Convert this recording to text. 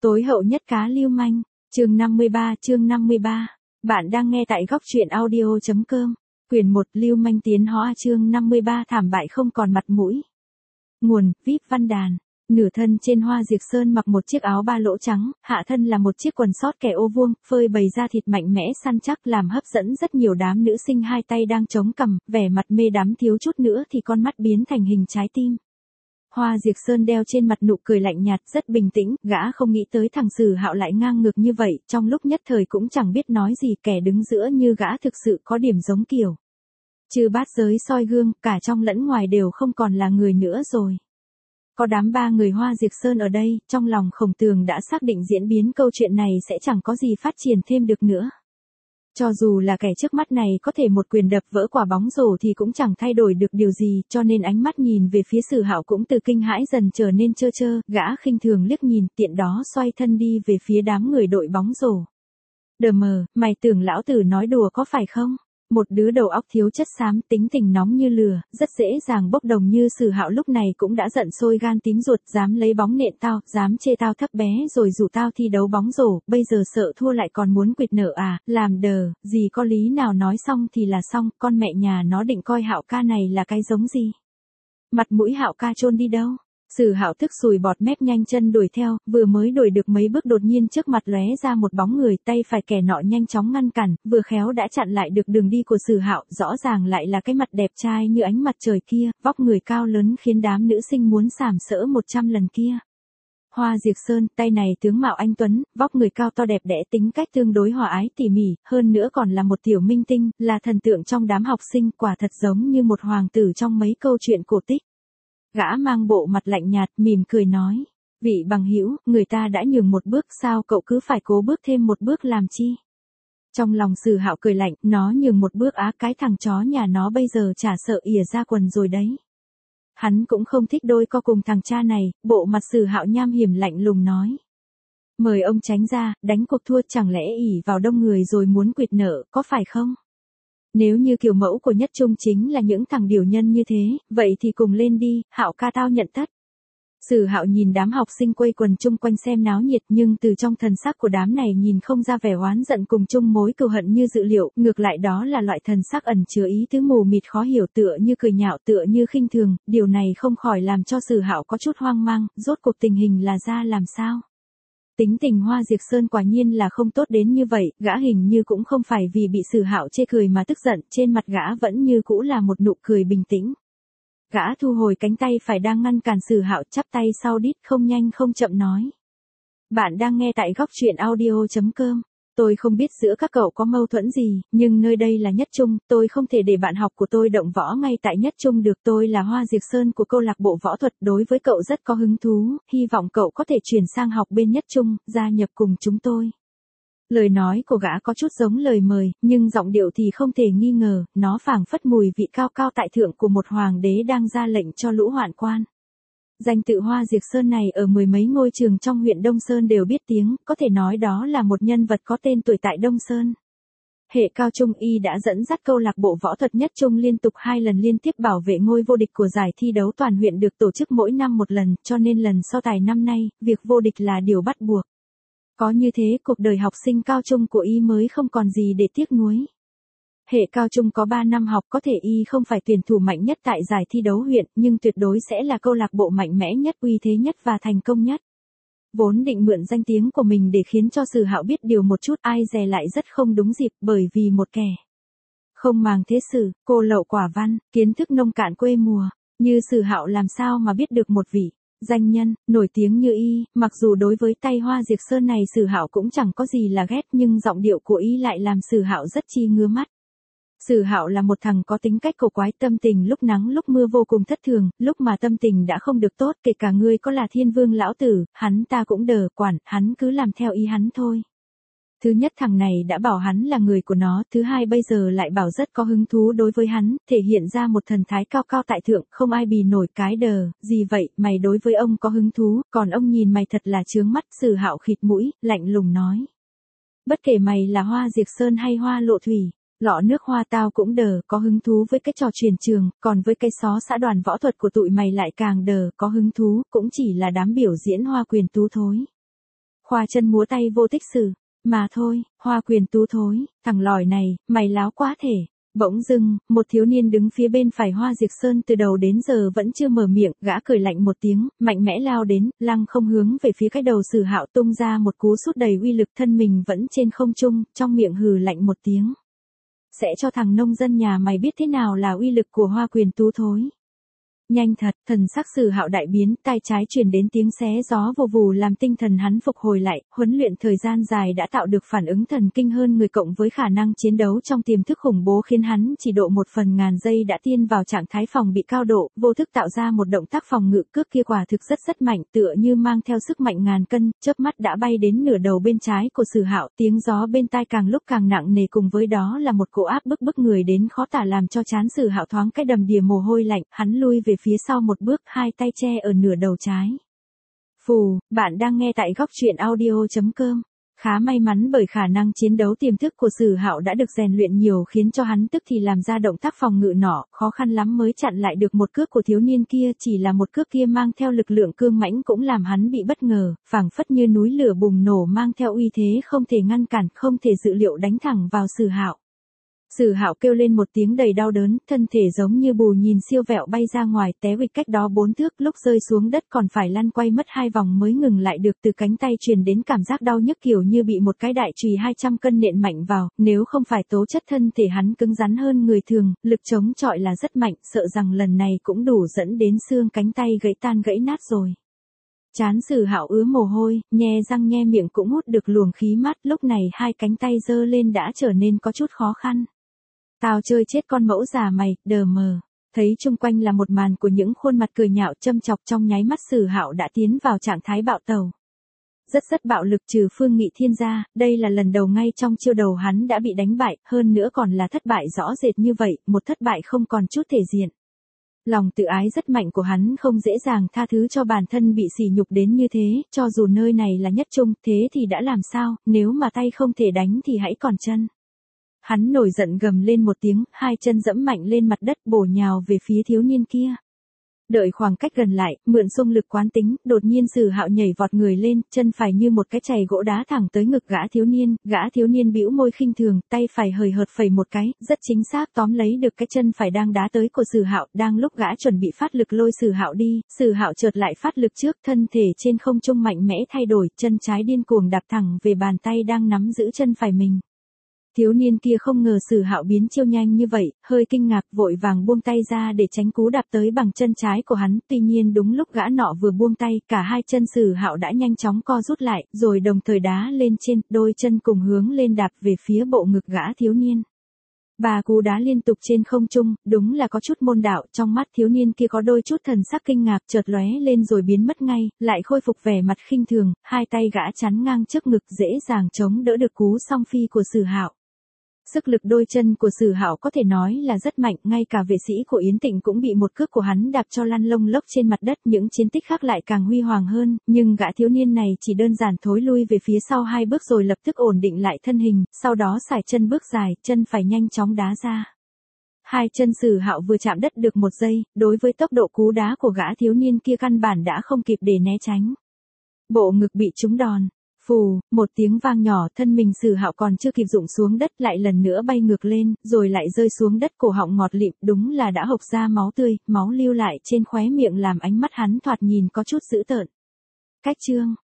Tối hậu nhất cá lưu manh, chương 53. Bạn đang nghe tại góc truyện audio.com. Quyển 1 Lưu manh tiến hóa chương 53 thảm bại không còn mặt mũi. Nguồn, VIP Văn Đàn. Nửa thân trên Hoa Diệt Sơn mặc một chiếc áo ba lỗ trắng, hạ thân là một chiếc quần sót kẻ ô vuông, phơi bày da thịt mạnh mẽ săn chắc làm hấp dẫn rất nhiều đám nữ sinh hai tay đang chống cằm, vẻ mặt mê đắm thiếu chút nữa thì con mắt biến thành hình trái tim. Hoa Diệt Sơn đeo trên mặt nụ cười lạnh nhạt, rất bình tĩnh, gã không nghĩ tới thằng Sử Hạo lại ngang ngược như vậy, trong lúc nhất thời cũng chẳng biết nói gì, kẻ đứng giữa như gã thực sự có điểm giống kiểu. Trừ bát giới soi gương, cả trong lẫn ngoài đều không còn là người nữa rồi. Có đám ba người Hoa Diệt Sơn ở đây, trong lòng Khổng Tường đã xác định diễn biến câu chuyện này sẽ chẳng có gì phát triển thêm được nữa. Cho dù là kẻ trước mắt này có thể một quyền đập vỡ quả bóng rổ thì cũng chẳng thay đổi được điều gì, cho nên ánh mắt nhìn về phía Sử Hạo cũng từ kinh hãi dần trở nên trơ trơ, gã khinh thường liếc nhìn, tiện đó xoay thân đi về phía đám người đội bóng rổ. Đờ mờ, mày tưởng lão tử nói đùa có phải không? Một đứa đầu óc thiếu chất xám, tính tình nóng như lửa, rất dễ dàng bốc đồng như Sử Hạo lúc này cũng đã giận sôi gan tím ruột, dám lấy bóng nện tao, dám chê tao thấp bé rồi rủ tao thi đấu bóng rổ, bây giờ sợ thua lại còn muốn quỵt nợ à, làm đờ, gì có lý nào, nói xong thì là xong, con mẹ nhà nó định coi Hạo ca này là cái giống gì? Mặt mũi Hạo ca chôn đi đâu? Sử Hạo tức sùi bọt mép nhanh chân đuổi theo, vừa mới đuổi được mấy bước đột nhiên trước mặt lóe ra một bóng người, tay phải kẻ nọ nhanh chóng ngăn cản, vừa khéo đã chặn lại được đường đi của Sử Hạo, rõ ràng lại là cái mặt đẹp trai như ánh mặt trời kia, vóc người cao lớn khiến đám nữ sinh muốn sàm sỡ 100 lần kia. Hoa Diệt Sơn, tay này tướng mạo anh tuấn, vóc người cao to đẹp đẽ, tính cách tương đối hòa ái tỉ mỉ, hơn nữa còn là một tiểu minh tinh, là thần tượng trong đám học sinh, quả thật giống như một hoàng tử trong mấy câu chuyện cổ tích. Gã mang bộ mặt lạnh nhạt, mỉm cười nói, vị bằng hữu, người ta đã nhường một bước, sao cậu cứ phải cố bước thêm một bước làm chi? Trong lòng Sử Hạo cười lạnh, nó nhường một bước á, cái thằng chó nhà nó bây giờ chả sợ ỉa ra quần rồi đấy. Hắn cũng không thích đôi co cùng thằng cha này, bộ mặt Sử Hạo nham hiểm lạnh lùng nói. Mời ông tránh ra, đánh cuộc thua chẳng lẽ ỉ vào đông người rồi muốn quỵt nợ, có phải không? Nếu như kiểu mẫu của Nhất Trung chính là những thằng điều nhân như thế, vậy thì cùng lên đi, Hạo ca tao nhận tất. Sử Hạo nhìn đám học sinh quây quần chung quanh xem náo nhiệt, nhưng từ trong thần sắc của đám này nhìn không ra vẻ oán giận cùng chung mối cừu hận như dự liệu, ngược lại đó là loại thần sắc ẩn chứa ý tứ mù mịt khó hiểu, tựa như cười nhạo, tựa như khinh thường, điều này không khỏi làm cho Sử Hạo có chút hoang mang, rốt cuộc tình hình là ra làm sao? Tính tình Hoa Diệt Sơn quả nhiên là không tốt đến như vậy, gã hình như cũng không phải vì bị Sử Hạo chê cười mà tức giận, trên mặt gã vẫn như cũ là một nụ cười bình tĩnh. Gã thu hồi cánh tay phải đang ngăn cản Sử Hạo, chắp tay sau đít, không nhanh không chậm nói. Bạn đang nghe tại góc truyện audio.com. Tôi không biết giữa các cậu có mâu thuẫn gì, nhưng nơi đây là Nhất Trung, tôi không thể để bạn học của tôi động võ ngay tại Nhất Trung được. Tôi là Hoa Diệt Sơn của câu lạc bộ võ thuật, đối với cậu rất có hứng thú, hy vọng cậu có thể chuyển sang học bên Nhất Trung, gia nhập cùng chúng tôi. Lời nói của gã có chút giống lời mời, nhưng giọng điệu thì không thể nghi ngờ, nó phảng phất mùi vị cao cao tại thượng của một hoàng đế đang ra lệnh cho lũ hoạn quan. Danh tự Hoa Diệt Sơn này ở mười mấy ngôi trường trong huyện Đông Sơn đều biết tiếng, có thể nói đó là một nhân vật có tên tuổi tại Đông Sơn. Hệ cao trung y đã dẫn dắt câu lạc bộ võ thuật Nhất Trung liên tục 2 lần liên tiếp bảo vệ ngôi vô địch của giải thi đấu toàn huyện được tổ chức mỗi năm một lần, cho nên lần so tài năm nay, việc vô địch là điều bắt buộc. Có như thế, cuộc đời học sinh cao trung của y mới không còn gì để tiếc nuối. Hệ cao trung có 3 năm học, có thể y không phải tuyển thủ mạnh nhất tại giải thi đấu huyện, nhưng tuyệt đối sẽ là câu lạc bộ mạnh mẽ nhất, uy thế nhất và thành công nhất. Vốn định mượn danh tiếng của mình để khiến cho Sử Hạo biết điều một chút, ai dè lại rất không đúng dịp, bởi vì một kẻ không màng thế sự, cô lậu quả văn, kiến thức nông cạn quê mùa, như Sử Hạo làm sao mà biết được một vị danh nhân nổi tiếng như y, mặc dù đối với tay Hoa Diệt Sơn này Sử Hạo cũng chẳng có gì là ghét, nhưng giọng điệu của y lại làm Sử Hạo rất chi ngứa mắt. Sử Hạo là một thằng có tính cách cổ quái, tâm tình lúc nắng lúc mưa vô cùng thất thường, lúc mà tâm tình đã không được tốt, kể cả ngươi có là Thiên Vương lão tử, hắn ta cũng đờ quản, hắn cứ làm theo ý hắn thôi. Thứ nhất, thằng này đã bảo hắn là người của nó, thứ hai bây giờ lại bảo rất có hứng thú đối với hắn, thể hiện ra một thần thái cao cao tại thượng, không ai bì nổi. Cái đờ, gì vậy, mày đối với ông có hứng thú, còn ông nhìn mày thật là chướng mắt. Sử Hạo khịt mũi, lạnh lùng nói. Bất kể mày là Hoa Diệt Sơn hay Hoa Lộ Thủy, lọ nước hoa tao cũng đờ, có hứng thú với cái trò truyền trường, còn với cái xó xã đoàn võ thuật của tụi mày lại càng đờ, có hứng thú, cũng chỉ là đám biểu diễn hoa quyền tú thối. khoa chân múa tay vô tích sự. Mà thôi, Hoa Quyền Tú thối, thằng lòi này, mày láo quá thể. Bỗng dưng, một thiếu niên đứng phía bên phải Hoa Diệp Sơn từ đầu đến giờ vẫn chưa mở miệng, gã cười lạnh một tiếng, mạnh mẽ lao đến, lăng không hướng về phía cái đầu Sử Hạo tung ra một cú sút đầy uy lực, thân mình vẫn trên không trung, trong miệng hừ lạnh một tiếng. Sẽ cho thằng nông dân nhà mày biết thế nào là uy lực của Hoa Quyền Tú thối. Nhanh thật, thần sắc Sử Hạo đại biến, tai trái truyền đến tiếng xé gió vù vù làm tinh thần hắn phục hồi lại, huấn luyện thời gian dài đã tạo được phản ứng thần kinh hơn người cộng với khả năng chiến đấu trong tiềm thức khủng bố khiến hắn chỉ độ 1/1000 giây đã tiên vào trạng thái phòng bị cao độ, vô thức tạo ra một động tác phòng ngự cước kia quả thực rất mạnh, tựa như mang theo sức mạnh ngàn cân, chớp mắt đã bay đến nửa đầu bên trái của Sử Hạo, tiếng gió bên tai càng lúc càng nặng nề, cùng với đó là một cỗ áp bức người đến khó tả làm cho trán Sử Hạo thoáng cái đầm đìa mồ hôi lạnh, hắn lui về phía sau một bước, hai tay che ở nửa đầu trái. Phù, bạn đang nghe tại góc truyện audio.com. Khá may mắn bởi khả năng chiến đấu tiềm thức của Sử Hạo đã được rèn luyện nhiều khiến cho hắn tức thì làm ra động tác phòng ngự nọ, khó khăn lắm mới chặn lại được một cước của thiếu niên kia, chỉ là một cước kia mang theo lực lượng cương mãnh cũng làm hắn bị bất ngờ, phảng phất như núi lửa bùng nổ mang theo uy thế không thể ngăn cản, không thể dự liệu đánh thẳng vào Sử Hạo. Sử Hạo kêu lên một tiếng đầy đau đớn, thân thể giống như bù nhìn siêu vẹo bay ra ngoài, té quỵ cách đó 4 thước, lúc rơi xuống đất còn phải lăn quay mất 2 vòng mới ngừng lại được, từ cánh tay truyền đến cảm giác đau nhức kiểu như bị một cái đại chùy 200 cân nện mạnh vào, nếu không phải tố chất thân thể hắn cứng rắn hơn người thường, lực chống chọi là rất mạnh, sợ rằng lần này cũng đủ dẫn đến xương cánh tay gãy tan gãy nát rồi. Trán Sử Hạo ứa mồ hôi, nhe răng nhe miệng cũng hút được luồng khí mát, lúc này hai cánh tay giơ lên đã trở nên có chút khó khăn. Tao chơi chết con mẫu già mày, đờ mờ. Thấy chung quanh là một màn của những khuôn mặt cười nhạo châm chọc, trong nháy mắt Sử Hạo đã tiến vào trạng thái bạo tẩu. Rất bạo lực, trừ Phương Nghị Thiên ra, đây là lần đầu ngay trong chiêu đầu hắn đã bị đánh bại, hơn nữa còn là thất bại rõ rệt như vậy, một thất bại không còn chút thể diện. Lòng tự ái rất mạnh của hắn không dễ dàng tha thứ cho bản thân bị sỉ nhục đến như thế, cho dù nơi này là nhất trung, thế thì đã làm sao, nếu mà tay không thể đánh thì hãy còn chân. Hắn nổi giận gầm lên một tiếng, hai chân dẫm mạnh lên mặt đất bổ nhào về phía thiếu niên kia. Đợi khoảng cách gần lại, mượn xung lực quán tính, đột nhiên Sử Hạo nhảy vọt người lên, chân phải như một cái chày gỗ đá thẳng tới ngực gã thiếu niên bĩu môi khinh thường, tay phải hời hợt phẩy một cái, rất chính xác tóm lấy được cái chân phải đang đá tới của Sử Hạo, đang lúc gã chuẩn bị phát lực lôi Sử Hạo đi, Sử Hạo chợt lại phát lực trước, thân thể trên không trung mạnh mẽ thay đổi, chân trái điên cuồng đạp thẳng về bàn tay đang nắm giữ chân phải mình. Thiếu niên kia không ngờ Sử Hạo biến chiêu nhanh như vậy, hơi kinh ngạc vội vàng buông tay ra để tránh cú đạp tới bằng chân trái của hắn, tuy nhiên đúng lúc gã nọ vừa buông tay, cả hai chân Sử Hạo đã nhanh chóng co rút lại, rồi đồng thời đá lên trên, đôi chân cùng hướng lên đạp về phía bộ ngực gã thiếu niên. Ba cú đá liên tục trên không trung, đúng là có chút môn đạo, trong mắt thiếu niên kia có đôi chút thần sắc kinh ngạc chợt lóe lên rồi biến mất ngay, lại khôi phục vẻ mặt khinh thường, hai tay gã chắn ngang trước ngực dễ dàng chống đỡ được cú song phi của Sử Hạo. Sức lực đôi chân của Sử Hạo có thể nói là rất mạnh, ngay cả vệ sĩ của Yến Tịnh cũng bị một cước của hắn đạp cho lăn lông lốc trên mặt đất, những chiến tích khác lại càng huy hoàng hơn, nhưng gã thiếu niên này chỉ đơn giản thối lui về phía sau 2 bước rồi lập tức ổn định lại thân hình, sau đó sải chân bước dài, chân phải nhanh chóng đá ra. Hai chân Sử Hạo vừa chạm đất được 1 giây, đối với tốc độ cú đá của gã thiếu niên kia căn bản đã không kịp để né tránh. Bộ ngực bị trúng đòn. Phù, một tiếng vang nhỏ, thân mình Sử Hạo còn chưa kịp rụng xuống đất lại lần nữa bay ngược lên, rồi lại rơi xuống đất, cổ họng ngọt lịm, đúng là đã hộc ra máu tươi, máu lưu lại trên khóe miệng làm ánh mắt hắn thoạt nhìn có chút dữ tợn. Cách chương